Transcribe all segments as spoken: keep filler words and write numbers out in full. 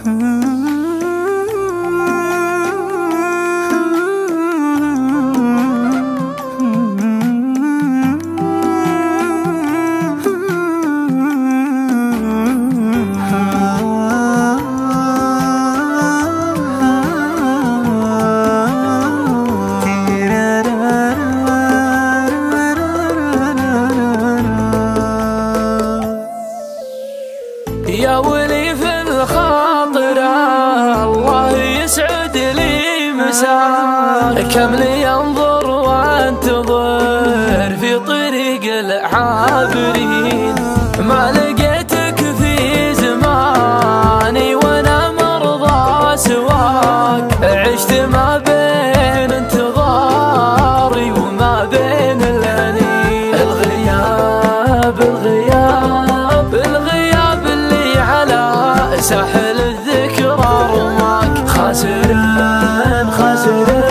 يا ولي في الخاطرة الله يسعد لي مساك، كم لي انظر وانتظر في طريق العابرين، ما لقيتك في زماني وانا مرضى سواك، عشت ما بين انتظاري وما بين الانين، الغياب الغياب الغياب اللي على ساحل الذكرى رماك، خاسر خاسر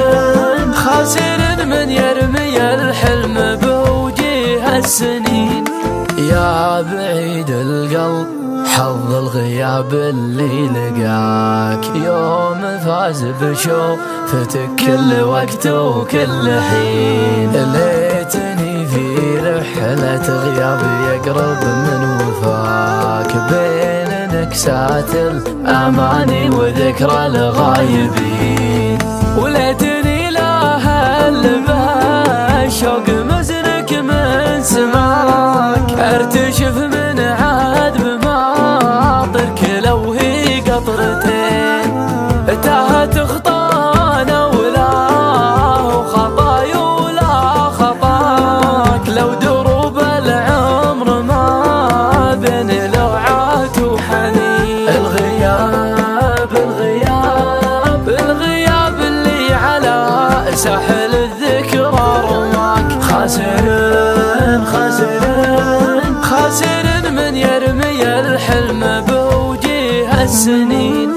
خاسر من يرمي الحلم بوجيه السنين، يا بعيد القلب حظ الغياب اللي لقاك، يوم فاز بشوفتك كل وقت وكل حين، ليتني في رحلة غيابي يقرب من وفاك، بين نكسات الأماني وذكرى الغايبين، وليتني لا هل بهالشوق مزنك من سماك، ارتشف من عاد بماطرك لو هي قطرتين، تاهت خطانا ولا خطايا ولا خطاك، لو دروب العمر ما بين لوعات وحنين، الغياب الغياب الغياب اللي على ساحل الذكرى رماك، خاسر خاسر خاسر من يرمي الحلم بوجيه السنين.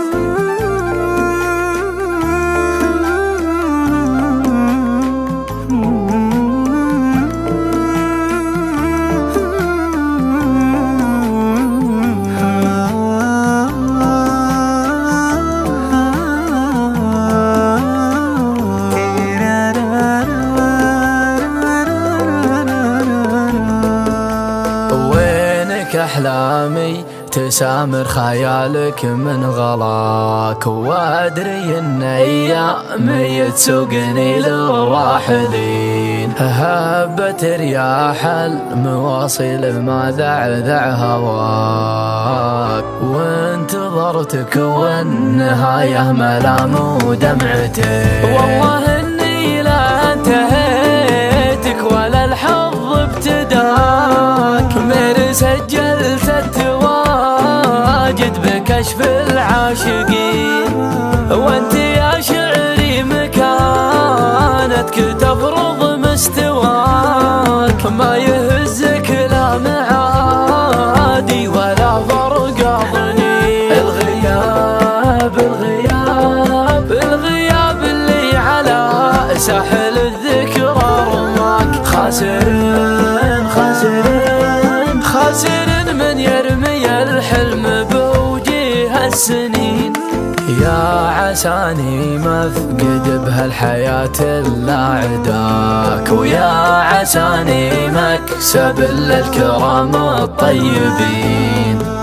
أحلامي تسامر خيالك من غلاك، وأدري إن أيامي تسوقني للراحلين، هبت رياح المواصيل ما ذعذع هواك، وانتظرتك والنهاية ملام ودمعتين، والله إني لا انتهيتك ولا الحظ ابتداك، من سجلت التواجد بكشف العاشقين، وانت يا شعري مكانتك تفرض مستواك، ما يهزك لا معادي ولا فرق ضنين، الغياب الغياب الغياب اللي على ساحل الذكرى رماك، خاسر خاسر خاسر من يرمي الحلم بوجيه السنين، يا عساني مفقد بهالحياة إلا عداك، ويا عساني مكسب للكرام الطيبين.